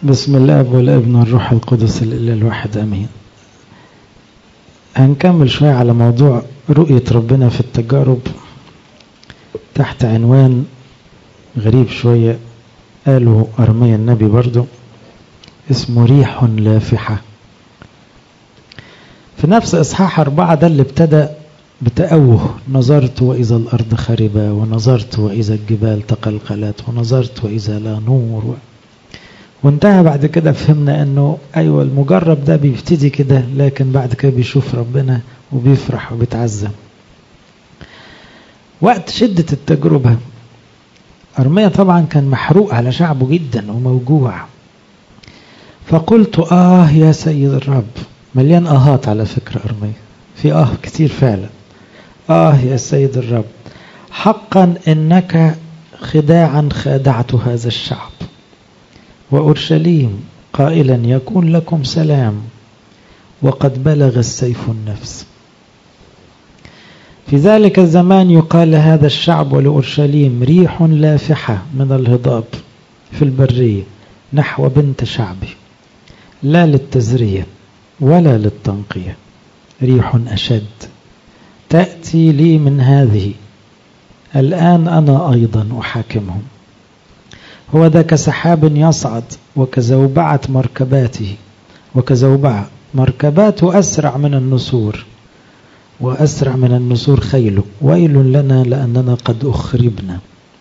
بسم الاب والابن والروح القدس الاله الواحد امين. هنكمل شويه على موضوع رؤيه ربنا في التجارب تحت عنوان غريب شويه قاله ارميا النبي برضو، اسمه ريح لافحه. في نفس اصحاح 4 ده اللي ابتدى بتأوه، نظرت وإذا الأرض خربة، ونظرت وإذا الجبال تقلقلت، ونظرت وإذا لا نور، وانتهى بعد كده فهمنا أنه أيوة المجرب ده بيبتدي كده، لكن بعد كده بيشوف ربنا وبيفرح وبيتعزم. وقت شدة التجربة أرميا طبعا كان محروق على شعبه جدا وموجوع، فقلت يا سيد الرب. مليان آهات على فكرة أرميا، في كتير فعلا. يا سيد الرب، حقا إنك خداعا خادعت هذا الشعب وأورشليم قائلا يكون لكم سلام، وقد بلغ السيف النفس. في ذلك الزمان يقال هذا الشعب ولأورشليم ريح لافحة من الهضاب في البرية نحو بنت شعبي، لا للتزرية ولا للتنقية، ريح أشد تأتي لي من هذه، الآن أنا أيضا أحاكمهم. هو ذا كسحاب يصعد وكزوبعة مركباته، وكزوبعة مركباته أسرع من النسور، وأسرع من النسور خيله، ويل لنا لأننا قد أخربنا.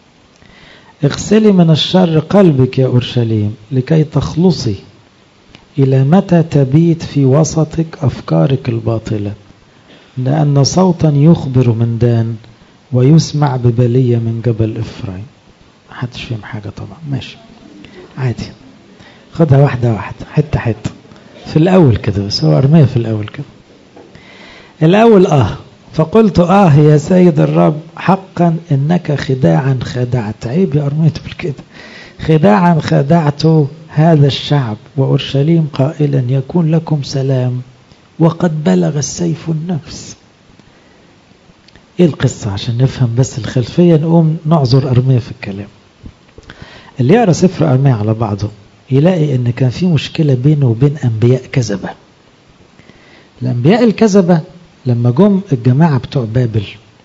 اغسلي من الشر قلبك يا أورشليم لكي تخلصي، إلى متى تبيت في وسطك أفكارك الباطلة؟ لأن صوتا يخبر من دان ويسمع ببلية من جبل إفرايم. محدش فيهم حاجة طبعا، ماشي عادي، خدها واحدة واحدة حتة حتة. في الأول كده بس، هو أرميا في الأول كده. الأول فقلت يا سيد الرب، حقا إنك خداعا خدعت. عيب يا أرميا تقول كده، خداعا خدعت هذا الشعب وأورشليم قائلا يكون لكم سلام، وقد بلغ السيف النفس. ايه القصة عشان نفهم بس الخلفية، نقوم نعذر أرميا في الكلام. اللي يقرأ سفر أرميا على بعضه يلاقي ان كان في مشكلة بينه وبين أنبياء كذبة. الأنبياء الكذبة لما جم الجماعة بتوع بابل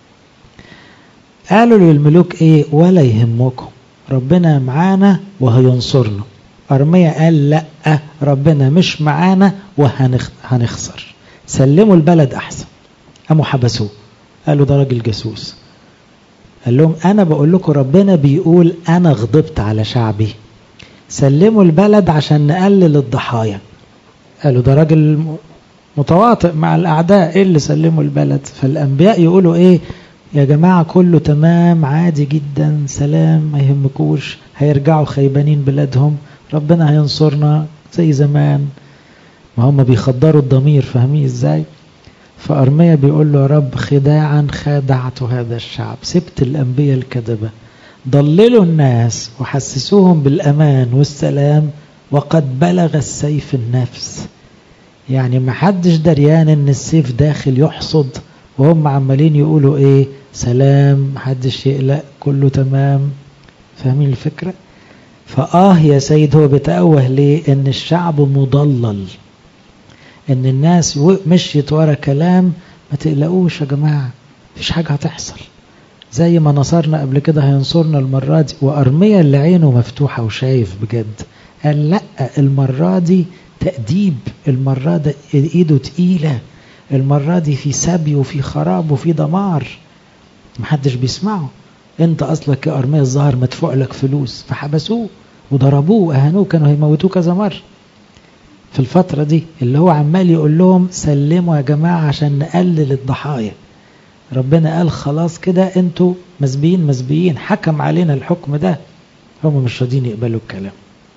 قالوا للملوك ولا يهمكم، ربنا معانا وهينصرنا. أرميا قال لا، ربنا مش معانا وهنخسر، سلموا البلد أحسن. قاموا حبسوه، قالوا ده راجل جاسوس. قال لهم أنا بقول لكم ربنا بيقول أنا غضبت على شعبي، سلموا البلد عشان نقلل الضحايا. قالوا ده راجل متواطئ مع الأعداء، إيه اللي سلموا البلد؟ فالأنبياء يقولوا يا جماعة كله تمام عادي جدا، سلام ما يهمكوش، هيرجعوا خيبانين بلادهم، ربنا هينصرنا زي زمان. ما هم بيخدروا الضمير، فاهمين ازاي؟ فأرميا بيقول له يا رب خداعا خادعت هذا الشعب، سبت الأنبياء الكذبة ضللوا الناس وحسسوهم بالأمان والسلام، وقد بلغ السيف النفس. يعني ما حدش دريان ان السيف داخل يحصد، وهم عمالين يقولوا سلام، محدش يقلق، كله تمام. فاهمين الفكرة؟ يا سيد، هو بيتأوه ليه؟ ان الشعب مضلل، ان الناس مشيت ورا كلام. ما تقلقوش يا جماعة، مفيش حاجة هتحصل، زي ما نصرنا قبل كده هينصرنا المرة دي. وأرميا اللي عينه مفتوحة وشايف بجد قال لا، المرة دي تأديب، المرة دي ايده تقيلة، المرة دي في سبي وفي خراب وفي دمار، محدش بيسمعه. انت اصلك يا أرميا الظاهر مدفوع لك فلوس، فحبسوه وضربوه وأهانوه، كانوا هيموتوه كذا مرة في الفترة دي، اللي هو عمال يقول لهم سلموا يا جماعة عشان نقلل الضحايا. ربنا قال خلاص كده انتوا مسبيين، حكم علينا الحكم ده. هم مش راضيين يقبلوا الكلام.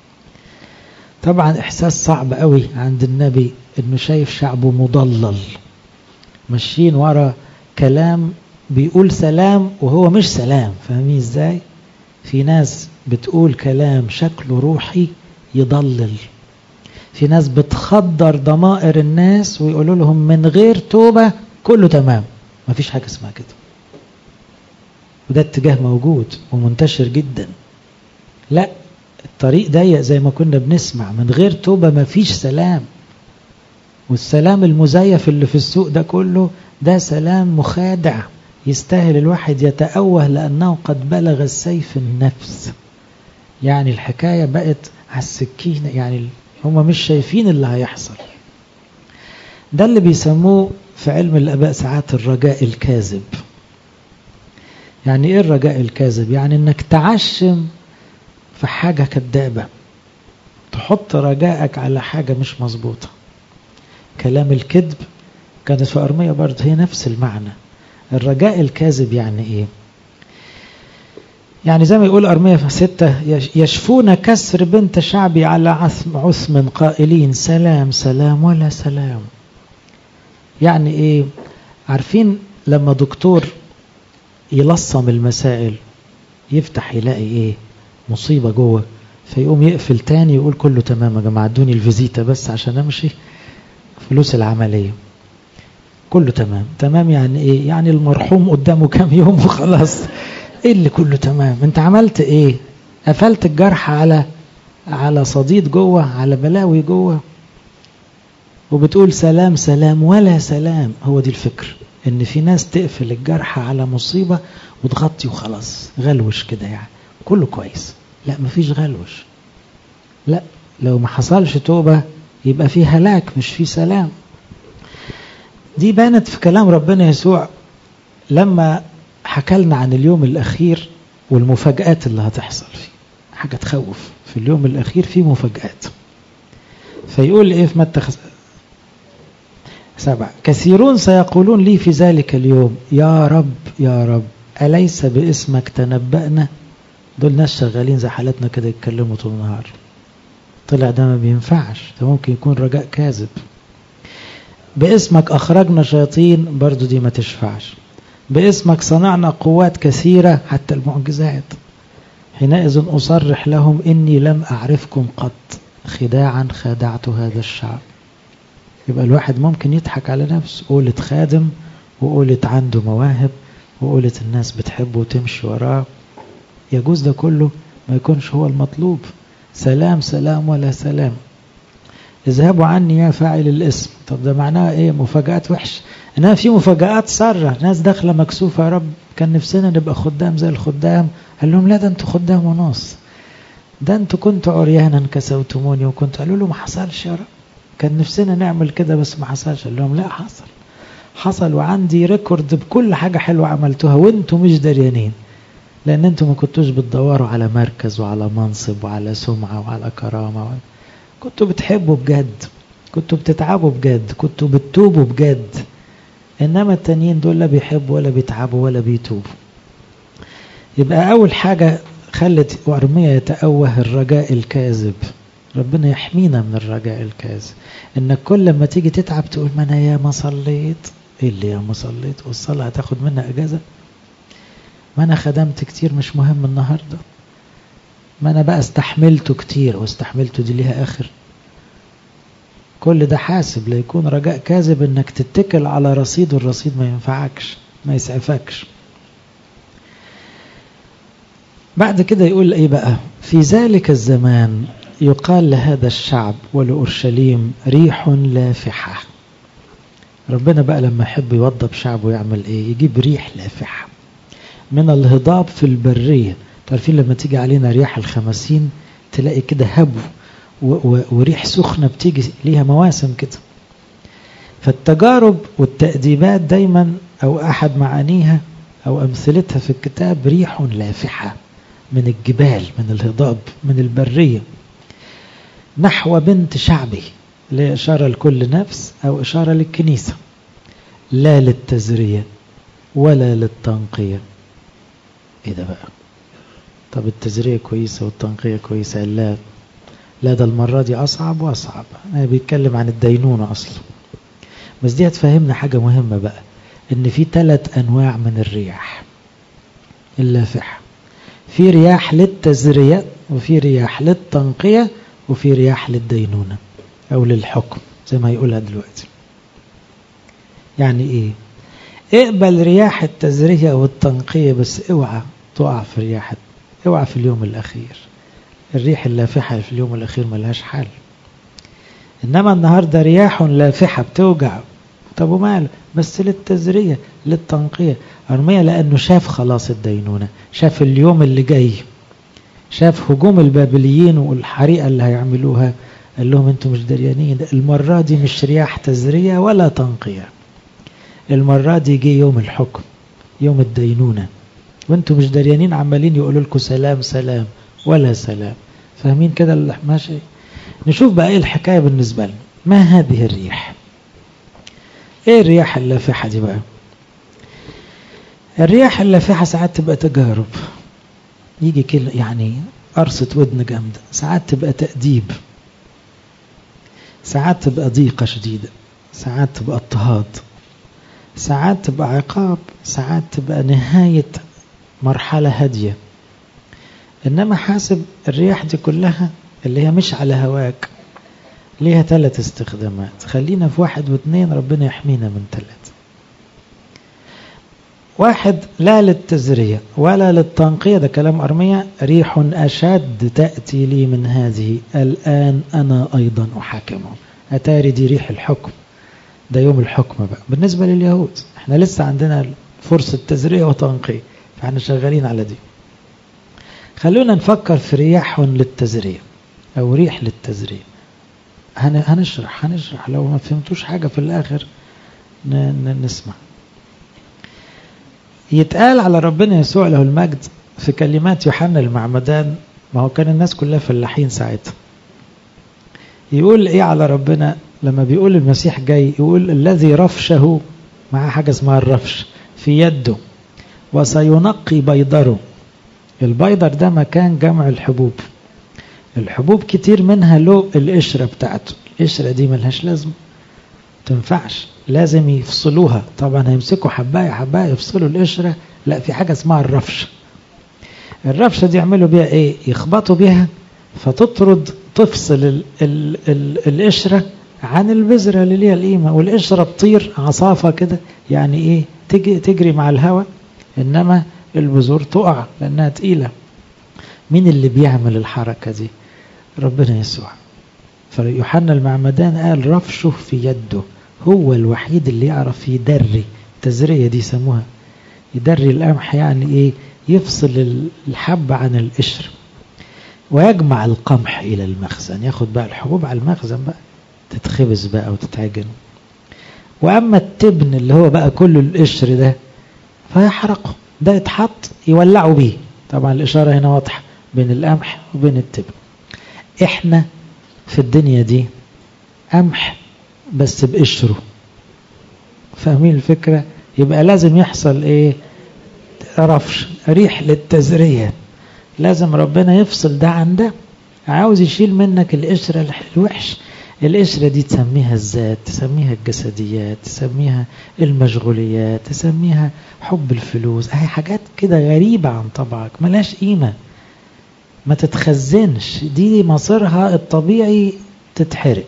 طبعا احساس صعب قوي عند النبي انه شايف شعبه مضلل، ماشيين ورا كلام بيقول سلام وهو مش سلام. فاهمين ازاي؟ في ناس بتقول كلام شكله روحي يضلل، في ناس بتخدر ضمائر الناس ويقولوا لهم من غير توبة كله تمام. مفيش حاجة اسمها كده، وده اتجاه موجود ومنتشر جدا. لا، الطريق ضيق زي ما كنا بنسمع، من غير توبة ما فيش سلام. والسلام المزيف اللي في السوق ده كله ده سلام مخادع، يستاهل الواحد يتأوه لأنه قد بلغ السيف النفس. يعني الحكاية بقت على السكينة، يعني هم مش شايفين اللي هيحصل. ده اللي بيسموه في علم الآباء ساعات الرجاء الكاذب. يعني ايه الرجاء الكاذب؟ يعني انك تعشم في حاجة كدابة، تحط رجائك على حاجة مش مظبوطة. كلام الكذب كانت في أرمية برضه هي نفس المعنى. الرجاء الكاذب يعني ايه؟ يعني زي ما يقول أرمية في 6: يشفون كسر بنت شعبي على عثم قائلين سلام سلام ولا سلام. يعني ايه؟ عارفين لما دكتور يلصم المسائل يفتح يلاقي ايه؟ مصيبة جوه، فيقوم يقفل تاني يقول كله تمام يا جماعة، ادوني الفيزيتا بس عشان امشي، فلوس العملية كله تمام. تمام يعني ايه؟ يعني المرحوم قدامه كام يوم وخلاص. ايه اللي كله تمام؟ انت عملت ايه؟ قفلت الجرح على صديد جوه، على بلاوي جوه، وبتقول سلام سلام ولا سلام. هو دي الفكر، ان في ناس تقفل الجرح على مصيبة وتغطي وخلاص، غلوش كده يعني كله كويس. لا، مفيش غلوش. لا، لو ما حصلش توبة يبقى في هلاك مش في سلام. دي بانت في كلام ربنا يسوع لما حكالنا عن اليوم الأخير والمفاجآت اللي هتحصل فيه. حاجة تخوف في اليوم الأخير، في مفاجآت. فيقول إيه في متى 7: كثيرون سيقولون لي في ذلك اليوم يا رب يا رب أليس باسمك تنبأنا. دول ناس شغالين زي حالتنا كده يتكلموا طول النهار. طلع ده ما بينفعش، ده ممكن يكون رجاء كاذب. باسمك أخرجنا شياطين، برضو دي ما تشفعش. باسمك صنعنا قوات كثيرة، حتى المعجزات. حينئذ أصرح لهم إني لم أعرفكم قط، خداعا خدعت هذا الشعب. يبقى الواحد ممكن يضحك على نفسه، قولة خادم وقولة عنده مواهب وقولة الناس بتحبه وتمشي وراه. يجوز ده كله ما يكونش هو المطلوب. سلام سلام ولا سلام. اذهبوا عني يا فاعل الاسم. طب ده معناه ايه؟ مفاجآت وحش. انها في مفاجآت سارة، ناس داخلة مكسوفة، يا رب كان نفسنا نبقى خدام زي الخدام. قال لهم لا، ده انتوا خدام ونص، ده انتوا كنتوا عريانا كسوتموني وكنتوا. قالوا له ما حصلش يا رب، كان نفسنا نعمل كده بس ما حصلش. قال لهم لا، حصل وعندي ريكورد بكل حاجة حلوة عملتوها وانتوا مش دريانين، لان انتوا ما كنتوش بتدوروا على مركز وعلى منصب وعلى سمعة وعلى كرامة، كنتوا بتحبوا بجد، كنتوا بتتعبوا بجد، كنتوا بتتوبوا بجد. انما التانيين دول لا بيحبوا ولا بيتعبوا ولا بيتوبوا. يبقى اول حاجة خلت أرمية يتأوه الرجاء الكاذب. ربنا يحمينا من الرجاء الكاذب، انك كل ما تيجي تتعب تقول ما انا يا ما صليت. ايه اللي يا ما صليت والصلاة هتاخد منها اجازة؟ ما انا خدمت كتير مش مهم النهاردة، ما انا بقى استحملته كتير واستحملته دي ليها اخر. كل ده حاسب لا يكون رجاء كاذب، انك تتكل على رصيد والرصيد ما ينفعكش ما يسعفكش. بعد كده يقول ايه بقى؟ في ذلك الزمان يقال لهذا الشعب ولأورشليم ريح لافحة. ربنا بقى لما يحب يوضب شعبه يعمل ايه؟ يجيب ريح لافحة من الهضاب في البرية. تعرفين لما تيجي علينا رياح الخمسين تلاقي كده هبو وريح سخنة بتيجي ليها مواسم كده. فالتجارب والتأديبات دايما أو أحد معانيها أو أمثلتها في الكتاب ريح لافحة من الجبال، من الهضاب، من البرية، نحو بنت شعبه، لإشارة لكل نفس أو إشارة للكنيسة، لا للتزرية ولا للتنقية. إيه ده بقى؟ طب التزرية كويسة والتنقية كويسة، لا ده المرة دي أصعب وأصعب. أنا بيتكلم عن الدينونة أصلا. بس دي هتفهمنا حاجة مهمة بقى، إن في 3 أنواع من الرياح اللافحة. في رياح للتزرية، وفي رياح للتنقية، وفي رياح للدينونة أو للحكم زي ما يقولها دلوقتي. يعني إيه؟ اقبل رياح التزرية والتنقية، بس اوعى تقع في رياح، اوعى في اليوم الأخير. الريح اللافحة في اليوم الأخير ملهاش حل. إنما النهاردة رياح لافحة بتوجع، طب وماله؟ بس للتزرية للتنقية. أرميا لأنه شاف خلاص الدينونة، شاف اليوم اللي جاي، شاف هجوم البابليين والحريقة اللي هيعملوها، قال لهم انتوا مش دريانين، المرة دي مش رياح تزرية ولا تنقية، المرة دي جه يوم الحكم، يوم الدينونة، وانتوا مش دريانين، عمالين يقولوا لكم سلام سلام ولا سلام. فاهمين كده اللي ماشي؟ نشوف بقى ايه الحكاية بالنسبة لنا. ما هذه الريح؟ ايه الرياح اللافحة دي بقى؟ الرياح اللافحة ساعات تبقى تجارب، يجي كده يعني قرصة ودن جامدة، ساعات تبقى تأديب، ساعات تبقى ضيقة شديدة، ساعات تبقى اضطهاد، ساعات تبقى عقاب، ساعات تبقى نهاية مرحلة هادية. إنما حاسب الرياح دي كلها اللي هي مش على هواك ليها 3 استخدامات. خلينا في 1 و2، ربنا يحمينا من 3. 1 لا للتزرية ولا للتنقية، ده كلام أرميا، ريح أشد تأتي لي من هذه الآن أنا أيضا أحاكمه. أتاري دي ريح الحكم، ده يوم الحكم بقى بالنسبة لليهود. احنا لسه عندنا فرصة تزرية وتنقية، فاحنا شغالين على دي. خلونا نفكر في رياح للتزرية أو ريح للتزرية. هنشرح لو ما فهمتوش حاجة في الآخر نسمع. يتقال على ربنا يسوع له المجد في كلمات يوحنا المعمدان، ما هو كان الناس كلها فلاحين ساعتها، يقول ايه على ربنا لما بيقول المسيح جاي؟ يقول الذي رفشه، مع حاجة اسمها الرفش في يده، وسينقي بيضره. البيضر ده مكان جمع الحبوب، الحبوب كتير منها له القشرة بتاعته، القشرة دي ملهاش لازمة، تنفعش، لازم يفصلوها. طبعا هيمسكوا حباية يفصلوا القشرة، لا، في حاجة اسمها الرفشة. الرفشة دي يعملوا بيها ايه؟ يخبطوا بيها فتطرد، تفصل القشرة عن البذرة اللي ليها القيمة، والقشرة تطير عصافة كده، يعني ايه؟ تجري مع الهواء، انما البذور تقع لانها تقيلة. مين اللي بيعمل الحركة دي؟ ربنا يسوع. فيوحنا المعمدان قال رفشه في يده، هو الوحيد اللي يعرف يدري. التزرية دي سموها يدري القمح، يعني ايه؟ يفصل الحب عن القشر، ويجمع القمح الى المخزن، ياخد بقى الحبوب على المخزن بقى تتخبز بقى وتتعجن. واما التبن اللي هو بقى كل القشر ده فيحرقه، ده يتحط يولعوا بيه. طبعا الاشارة هنا واضحة بين القمح وبين التبن. احنا في الدنيا دي قمح بس بقشره، فاهمين الفكرة؟ يبقى لازم يحصل ايه؟ رفش، ريح للتزرية. لازم ربنا يفصل ده عن ده، عاوز يشيل منك القشرة الوحش. القشرة دي تسميها الذات، تسميها الجسديات، تسميها المشغوليات، تسميها حب الفلوس، هي حاجات كده غريبة عن طبعك ملاش قيمة، ما تتخزنش، دي مصيرها الطبيعي تتحرق.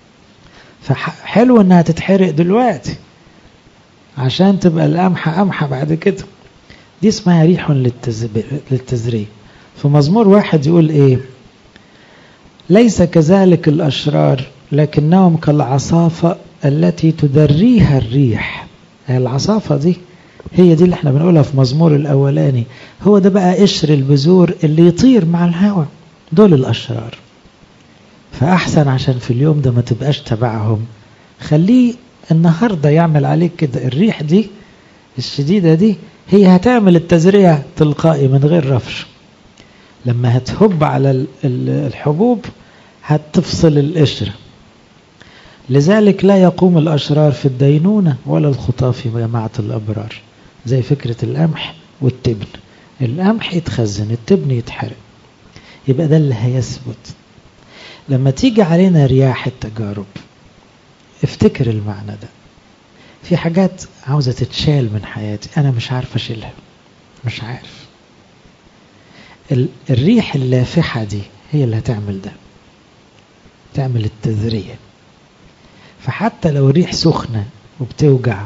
فحلو انها تتحرق دلوقتي عشان تبقى القمحة بعد كده. دي اسمها ريح للتزرية. في مزمور 1 يقول ايه؟ ليس كذلك الأشرار لكنهم كالعصافة التي تدريها الريح. العصافة دي هي دي اللي احنا بنقولها في مزمور الأولاني، هو ده بقى قشر البذور اللي يطير مع الهواء، دول الأشرار. فأحسن عشان في اليوم ده ما تبقاش تبعهم، خليه النهاردة يعمل عليك كده. الريح دي الشديدة دي هي هتعمل التزرية تلقائي من غير رفش، لما هتهب على الحبوب هتفصل القشرة. لذلك لا يقوم الأشرار في الدينونة ولا الخطاة في جماعة الأبرار، زي فكرة القمح والتبن. القمح يتخزن، التبن يتحرق، يبقى ده اللي هيثبت. لما تيجي علينا رياح التجارب افتكر المعنى ده. في حاجات عاوزة تتشال من حياتي أنا مش عارف أشيلها، مش عارف. الريح اللافحة دي هي اللي هتعمل ده، تعمل التذرية. فحتى لو الريح سخنة وبتوجع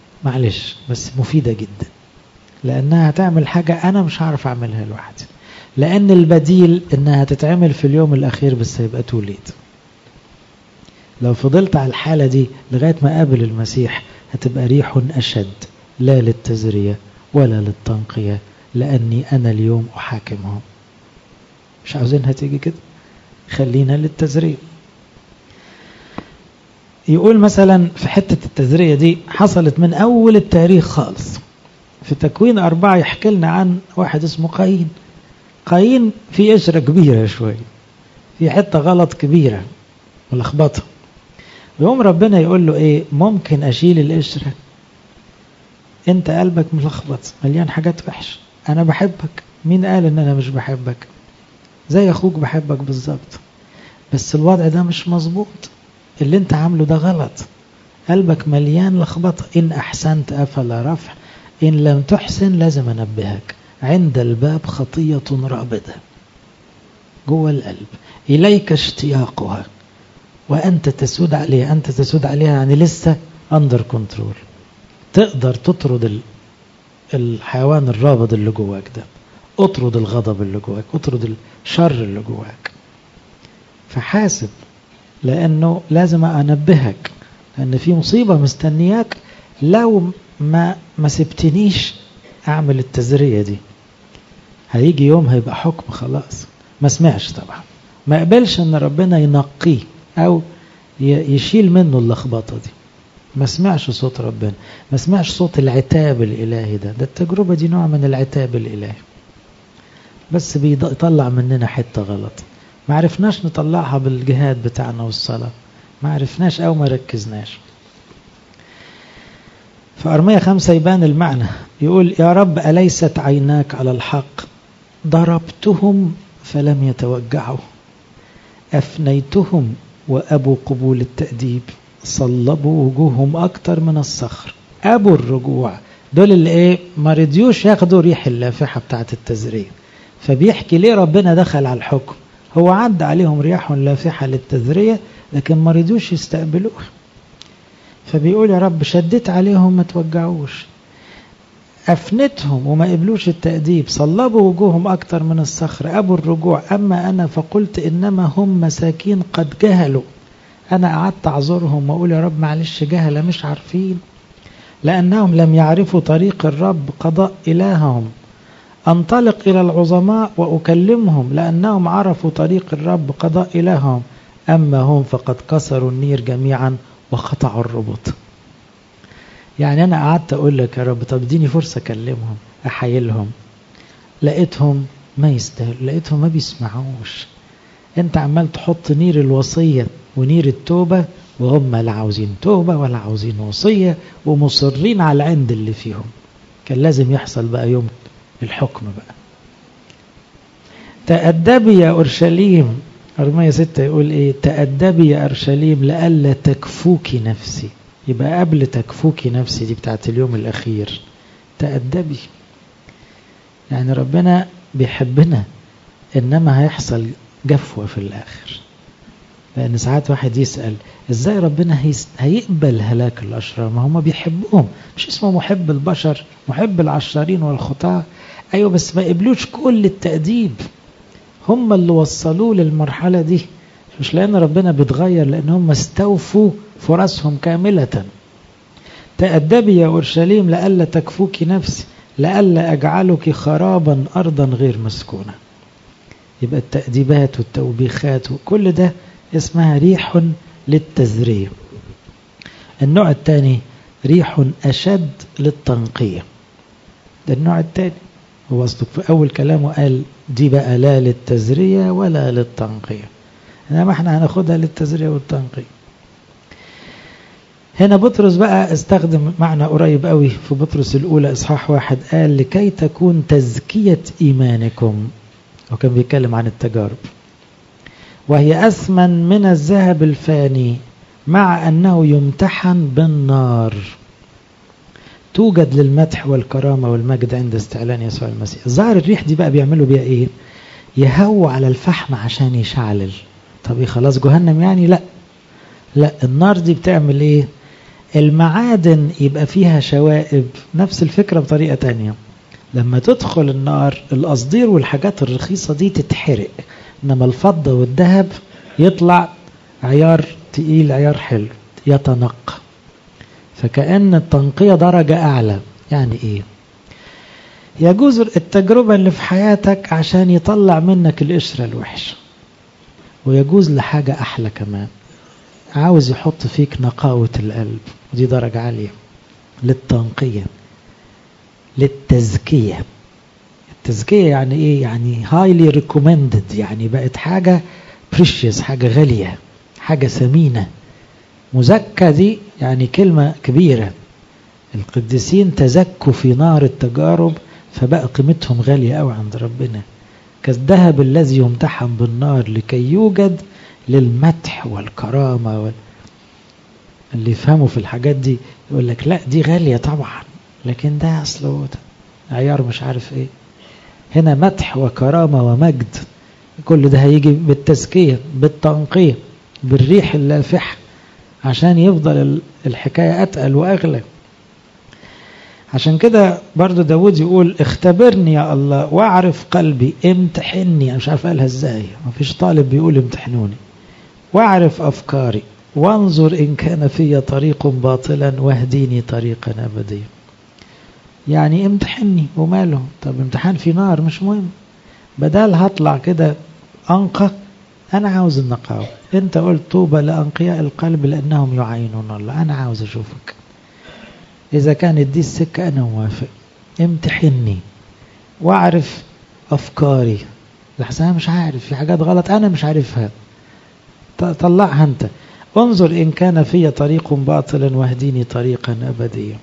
معلش، بس مفيدة جدا، لأنها هتعمل حاجة أنا مش عارف أعملها لوحدي. لأن البديل إنها تتعمل في اليوم الأخير بس هيبقى توليد. لو فضلت على الحالة دي لغاية ما قابل المسيح هتبقى ريح أشد، لا للتزرية ولا للتنقية، لأني أنا اليوم أحاكمهم. مش عاوزينها تيجي كده، خلينا للتزرية. يقول مثلا في حتة التزرية دي حصلت من أول التاريخ خالص. في تكوين 4 يحكي لنا عن واحد اسمه قايين. قايين في قشرة كبيرة شوية، في حتة غلط كبيرة ملخبطة. يوم ربنا يقول له ايه، ممكن اشيل القشرة؟ انت قلبك ملخبط مليان حاجات وحشة، انا بحبك. مين قال ان انا مش بحبك؟ زي اخوك بحبك بالظبط، بس الوضع ده مش مظبوط، اللي انت عامله ده غلط، قلبك مليان لخبطة. ان احسنت افلا رفع، ان لم تحسن لازم انبهك. عند الباب خطية رابدة جوه القلب، اليك اشتياقها وأنت تسود عليها. أنت تسود عليها يعني لسه under control. تقدر تطرد الحيوان الرابض اللي جواك ده، اطرد الغضب اللي جواك، اطرد الشر اللي جواك. فحاسب، لأنه لازم أنبهك، لأن في مصيبة مستنياك لو ما سبتنيش أعمل التزرية دي. هيجي يوم هيبقى حكم خلاص. ما سمعش طبعا، ما قبلش ان ربنا ينقيه او يشيل منه اللخبطة دي. ما سمعش صوت ربنا، ما سمعش صوت العتاب الالهي ده التجربة دي نوع من العتاب الالهي، بس بيطلع مننا حتة غلط. ما عرفناش نطلعها بالجهاد بتاعنا والصلاة، ما عرفناش او ما ركزناش. في أرمية 5 يبان المعنى. يقول يا رب أليست عيناك على الحق؟ ضربتهم فلم يتوجعوا، أفنيتهم وأبوا قبول التأديب، صلبوا وجوههم أكتر من الصخر. أبوا الرجوع، دول اللي إيه ما رضيوش ياخدوا ريح اللافحة بتاعت التزرية. فبيحكي ليه ربنا دخل على الحكم. هو عد عليهم رياح لافحة للتزرية لكن ما رضيوش يستقبلوها. فبيقول يا رب شدت عليهم ما توجعوش، أفنتهم وما قبلوش التأديب، صلبوا وجوههم أكتر من الصخر، أبوا الرجوع. أما أنا فقلت إنما هم مساكين قد جهلوا. أنا قعدت أعذرهم وأقول يا رب معلش جهلة مش عارفين، لأنهم لم يعرفوا طريق الرب قضاء إلههم. أنطلق إلى العظماء وأكلمهم لأنهم عرفوا طريق الرب قضاء إلههم. أما هم فقد كسروا النير جميعا وقطعوا الربط. يعني أنا قعدت أقول لك يا رب طب اديني فرصة أكلمهم أحايلهم، لقيتهم ما يستاهل، لقيتهم ما بيسمعوش. أنت عمال تحط نير الوصية ونير التوبة وهم لا عاوزين توبة ولا عاوزين وصية ومصرين على العند اللي فيهم. كان لازم يحصل بقى يوم الحكم بقى. تأدبي يا أورشليم. أرمية 6 يقول إيه؟ تأدبي يا أورشليم لألا تكفوكي نفسي. يبقى قبل تكفوكي نفسي دي بتاعت اليوم الأخير. تأدبي يعني ربنا بيحبنا، إنما هيحصل جفوة في الآخر. لأن ساعات واحد يسأل إزاي ربنا هيقبل هلاك الأشرار؟ ما هم بيحبهم، مش اسمه محب البشر، محب العشارين والخطاة. أيوة بس ما قبلوش كل التأديب، هم اللي وصلوه للمرحلة دي. مش لأن ربنا بيتغير، لأن هم استوفوا فرصهم كاملة. تأدبي يا أورشليم لألا تكفوك نفسي، لألا أجعلك خرابا أرضا غير مسكونة. يبقى التأديبات والتوبيخات وكل ده اسمها ريح للتزرية. النوع الثاني ريح أشد للتنقية. ده النوع الثاني. هو أصدق في أول كلامه قال دي بقى لا للتزرية ولا للتنقية، إنما احنا هناخدها للتزرية والتنقية. هنا بطرس بقى استخدم معنى قريب قوي في بطرس الأولى إصحاح 1. قال لكي تكون تزكية إيمانكم، وكان بيتكلم عن التجارب، وهي أثمن من الذهب الفاني مع أنه يمتحن بالنار، توجد للمدح والكرامة والمجد عند استعلان يسوع المسيح. ظاهر الريح دي بقى بيعملوا بيها إيه؟ يهوى على الفحم عشان يشعلل. طب إيه خلاص جهنم يعني؟ لا، النار دي بتعمل إيه؟ المعادن يبقى فيها شوائب، نفس الفكرة بطريقة تانية. لما تدخل النار القصدير والحاجات الرخيصة دي تتحرق، إنما الفضة والذهب يطلع عيار تقيل، عيار حلو يتنقى. فكأن التنقية درجة أعلى. يعني إيه؟ يجوز التجربة اللي في حياتك عشان يطلع منك القشرة الوحشة، ويجوز لحاجة أحلى كمان، عاوز يحط فيك نقاوة القلب، ودي درجة عالية، للتنقية، للتزكية. التزكية يعني إيه؟ يعني highly recommended، يعني بقت حاجة precious، حاجة غالية، حاجة ثمينة. مزكى دي يعني كلمة كبيرة. القديسين تزكوا في نار التجارب فبقى قيمتهم غالية قوي عند ربنا، كالذهب الذي يمتحن بالنار لكي يوجد للمدح والكرامة. اللي يفهموا في الحاجات دي يقول لك لا دي غالية طبعا، لكن ده أصله عيار مش عارف ايه. هنا مدح وكرامة ومجد، كل ده هيجي بالتزكية، بالتنقية، بالريح اللافحة، عشان يفضل الحكاية أتقل وأغلى. عشان كده برضو داود يقول اختبرني يا الله واعرف قلبي، امتحني. أنا مش عارف قالها ازاي، مفيش طالب بيقول امتحنوني. واعرف أفكاري وانظر إن كان في طريق باطلا واهديني طريقا أبديا. يعني امتحني وماله، طب امتحان في نار مش مهم، بدل هطلع كده أنقى. أنا عاوز النقاوة. أنت قلت طوبى لأنقياء القلب لأنهم يعينون الله. أنا عاوز أشوفك، إذا كانت دي السكة أنا موافق. امتحني واعرف أفكاري، لحسن مش عارف، في حاجات غلط أنا مش عارفها، طلعها أنت. انظر إن كان في طريق باطلا واهديني طريقا أبديا.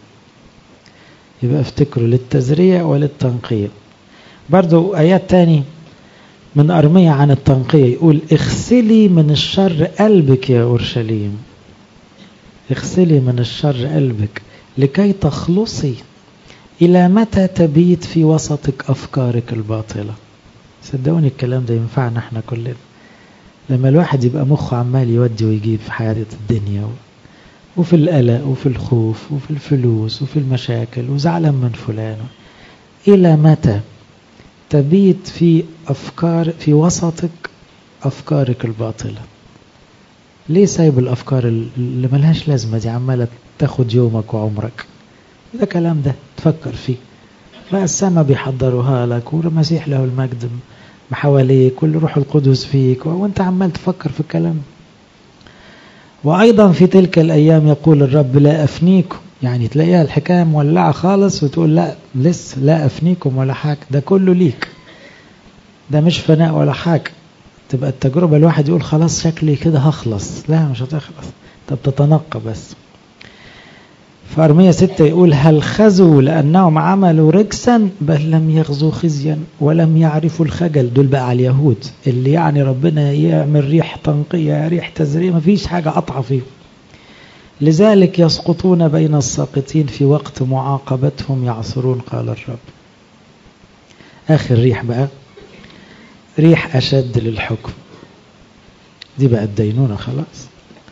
يبقى افتكروا للتزريع وللتنقية. برضو آيات تاني من أرمية عن التنقية، يقول اغسلي من الشر قلبك يا أورشليم، اغسلي من الشر قلبك لكي تخلصي. إلى متى تبيت في وسطك أفكارك الباطلة؟ صدقوني الكلام ده ينفعنا احنا كلنا. لما الواحد يبقى مخه عمال يودي ويجيب في حياة الدنيا، وفي القلق وفي الخوف وفي الفلوس وفي المشاكل وزعلان من فلان، إلى متى تبيت في وسطك أفكارك الباطلة؟ ليه سايب الأفكار اللي ملهاش لازمة دي عمالة تاخد يومك وعمرك؟ ده كلام ده تفكر فيه بقى، السماء بيحضروها لك، والمسيح له المجد حواليك، واللي روح القدس فيك، وانت عمال تفكر في الكلام. وأيضا في تلك الأيام يقول الرب لا أفنيكم. يعني تلاقيها الحكاية مولعة خالص وتقول لا لسه لا أفنيكم ولا حاجة، ده كله ليك، ده مش فناء ولا حاجة. تبقى التجربة الواحد يقول خلاص شكلي كده هخلص، لا مش هتخلص، طب تتنقى بس. في أرمية 6 يقول هل خزوا لأنهم عملوا رجسا بل لم يغزوا خزيا ولم يعرفوا الخجل. دول بقى على اليهود اللي يعني ربنا يعمل ريح تنقية ريح تزريع، ما فيش حاجة قطعة فيه. لذلك يسقطون بين الساقطين في وقت معاقبتهم يعصرون قال الرب. آخر ريح بقى ريح أشد للحكم، دي بقى الدينونة خلاص.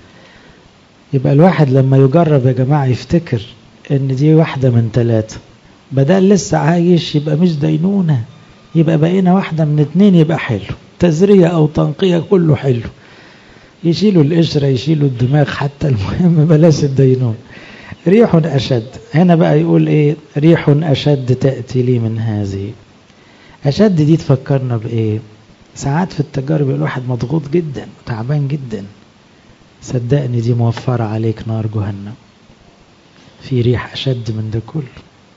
يبقى الواحد لما يجرب يا جماعة يفتكر ان دي واحدة من 3، بدل لسه عايش يبقى مش دينونة، يبقى بقينا واحدة من 2، يبقى حلو، تزرية او تنقية كله حلو، يشيلوا القشرة يشيلوا الدماغ حتى، المهم بلاش الدينون. ريح أشد. هنا بقى يقول ايه؟ ريح أشد تأتي لي من هذه. أشد دي تفكرنا بإيه؟ ساعات في التجارب الواحد مضغوط جدا تعبان جدا، صدقني دي موفرة عليك نار جهنم، في ريح أشد من ده كله.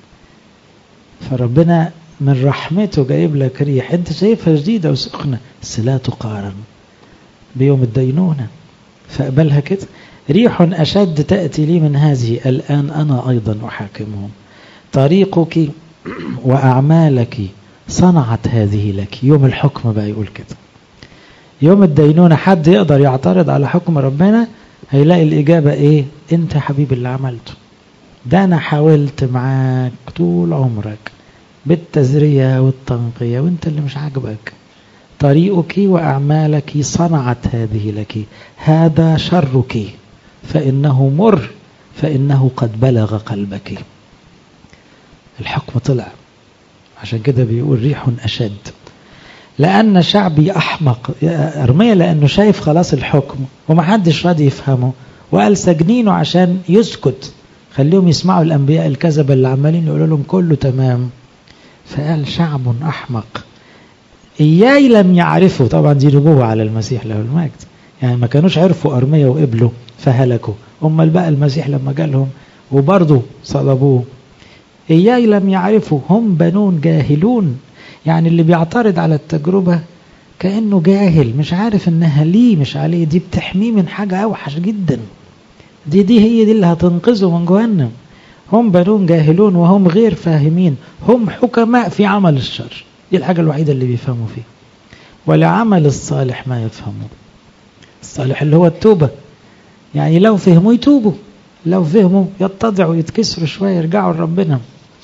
فربنا من رحمته جايب لك ريح انت شايفها جديدة وسخنة، بس لا تقارن بيوم الدينونة، فأقبلها كده. ريح أشد تأتي لي من هذه الآن أنا أيضا أحاكمهم. طريقك وأعمالك صنعت هذه لك. يوم الحكم بقى يقول كده، يوم الدينونة حد يقدر يعترض على حكم ربنا؟ هيلاقي الإجابة إيه؟ أنت حبيب اللي عملته ده، أنا حاولت معاك طول عمرك بالتزرية والتنقية وأنت اللي مش عاجبك. طريقك وأعمالك صنعت هذه لك، هذا شرك فإنه مر فإنه قد بلغ قلبك. الحكم طلع، عشان كده بيقول ريح أشد. لأن شعبي أحمق. أرميا لأنه شايف خلاص الحكم ومحدش راضي يفهمه، وقال سجنينه عشان يسكت، خليهم يسمعوا الأنبياء الكذبة اللي عمالين يقولوا لهم كله تمام. فقال شعب أحمق إياي لم يعرفوا. طبعا دي نبوة على المسيح له المجد، يعني ما كانوش عرفوا أرميا وقبلوا فهلكوا، أمال بقى المسيح لما جالهم وبرضه صلبوه. إياي لم يعرفوا هم بنون جاهلون. يعني اللي بيعترض على التجربة كأنه جاهل، مش عارف إنها ليه مش عليه، دي بتحميه من حاجة أوحش جدا، دي هي دي اللي هتنقذه من جهنم. هم بنون جاهلون وهم غير فاهمين، هم حكماء في عمل الشر. دي الحاجة الوحيدة اللي بيفهموا فيها. ولعمل الصالح ما يفهموا. الصالح اللي هو التوبة، يعني لو فهموا يتوبوا، لو فهموا يتضعوا يتكسروا شوية يرجعوا لربنا.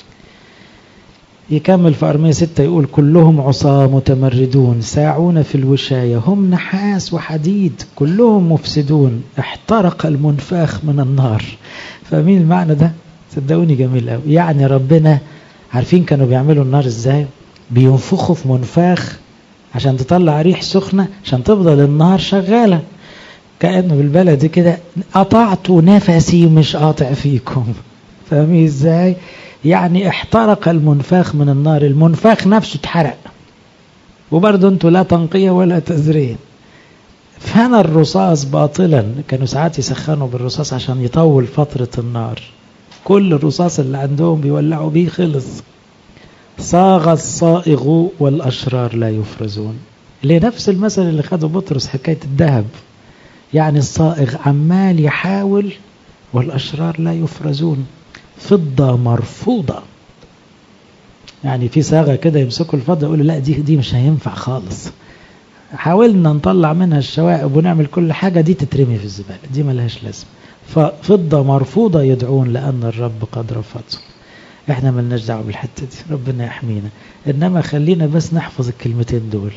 يكمل في أرمية 6 يقول كلهم عصاة متمردون ساعون في الوشاية، هم نحاس وحديد كلهم مفسدون، احترق المنفاخ من النار. فمين المعنى ده؟ صدقوني جميل قوي. يعني ربنا عارفين كانوا بيعملوا النار ازاي؟ بينفخوا في منفاخ عشان تطلع ريح سخنة عشان تفضل النار شغالة. كأنه بالبلد كده قطعت نفسي مش قاطع فيكم. فاهمين ازاي؟ يعني احترق المنفاخ من النار، المنفاخ نفسه اتحرق، وبرضه انتوا لا تنقية ولا تزرين. فانا الرصاص باطلا، كانوا ساعات يسخنوا بالرصاص عشان يطول فترة النار، كل الرصاص اللي عندهم بيولعوا بيه خلص. صاغ الصائغ والأشرار لا يفرزون. لنفس المثل اللي خده بطرس حكاية الذهب، يعني الصائغ عمال يحاول والأشرار لا يفرزون. فضة مرفوضة، يعني في صاغة كده يمسكوا الفضة يقولوا لا دي مش هينفع خالص، حاولنا نطلع منها الشوائب ونعمل كل حاجة، دي تترمي في الزبالة، دي ملهاش لازمة. ففضة مرفوضة يدعون لأن الرب قد رفضه. احنا ملناش دعوة بالحتة دي، ربنا يحمينا. انما خلينا بس نحفظ الكلمتين دول،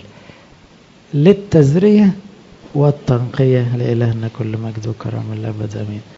للتزرية والتنقية. لإلهنا كل مجد وكرم الأبد آمين.